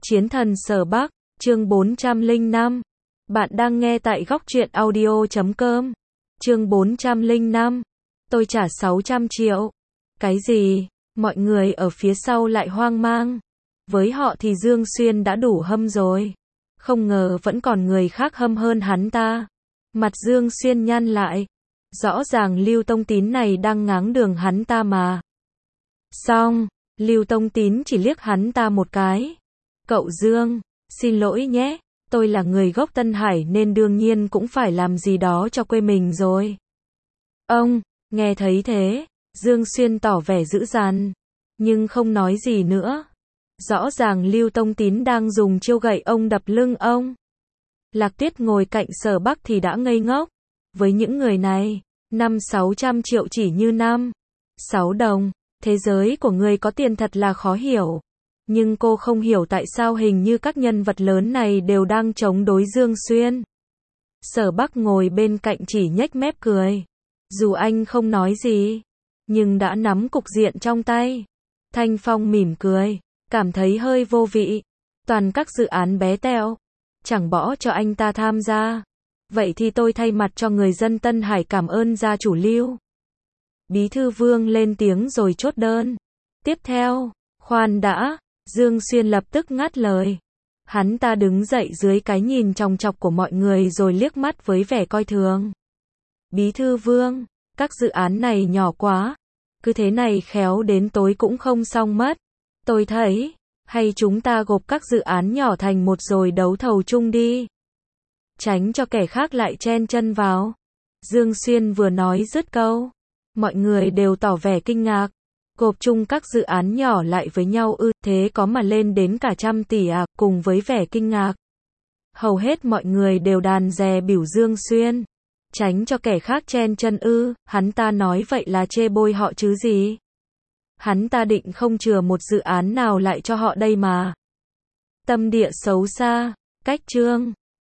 Chiến thần Sở Bắc, chương 405. Bạn đang nghe tại góc truyện audio.com. Chương 405. Tôi trả 600 triệu. Cái gì? Mọi người ở phía sau lại hoang mang. Với họ thì Dương Xuyên đã đủ hâm rồi. Không ngờ vẫn còn người khác hâm hơn hắn ta. Mặt Dương Xuyên nhăn lại. Rõ ràng Lưu Tông Tín này đang ngáng đường hắn ta mà. Xong, Lưu Tông Tín chỉ liếc hắn ta một cái. Cậu Dương, xin lỗi nhé, tôi là người gốc Tân Hải nên đương nhiên cũng phải làm gì đó cho quê mình rồi. Ông, nghe thấy thế, Dương Xuyên tỏ vẻ dữ dằn, nhưng không nói gì nữa. Rõ ràng Lưu Tông Tín đang dùng chiêu gậy ông đập lưng ông. Lạc Tuyết ngồi cạnh Sở Bắc thì đã ngây ngốc. Với những người này, 500-600 triệu chỉ như 5-6 đồng. Thế giới của người có tiền thật là khó hiểu. Nhưng cô không hiểu tại sao hình như các nhân vật lớn này đều đang chống đối Dương Xuyên. Sở Bắc ngồi bên cạnh chỉ nhếch mép cười. Dù anh không nói gì, nhưng đã nắm cục diện trong tay. Thanh Phong mỉm cười, cảm thấy hơi vô vị. Toàn các dự án bé tẹo, chẳng bỏ cho anh ta tham gia. Vậy thì tôi thay mặt cho người dân Tân Hải cảm ơn gia chủ Lưu. Bí thư Vương lên tiếng rồi chốt đơn. Tiếp theo, khoan đã, Dương Xuyên lập tức ngắt lời. Hắn ta đứng dậy dưới cái nhìn chòng chọc của mọi người rồi liếc mắt với vẻ coi thường. Bí thư Vương, các dự án này nhỏ quá. Cứ thế này khéo đến tối cũng không xong mất. Tôi thấy, hay chúng ta gộp các dự án nhỏ thành một rồi đấu thầu chung đi. Tránh cho kẻ khác lại chen chân vào. Dương Xuyên vừa nói dứt câu. Mọi người đều tỏ vẻ kinh ngạc. Gộp chung các dự án nhỏ lại với nhau ư, thế có mà lên đến cả 100 tỷ à, cùng với vẻ kinh ngạc. Hầu hết mọi người đều đàn dè biểu Dương Xuyên. Tránh cho kẻ khác chen chân ư, hắn ta nói vậy là chê bôi họ chứ gì. Hắn ta định không chừa một dự án nào lại cho họ đây mà. Tâm địa xấu xa, cách chương.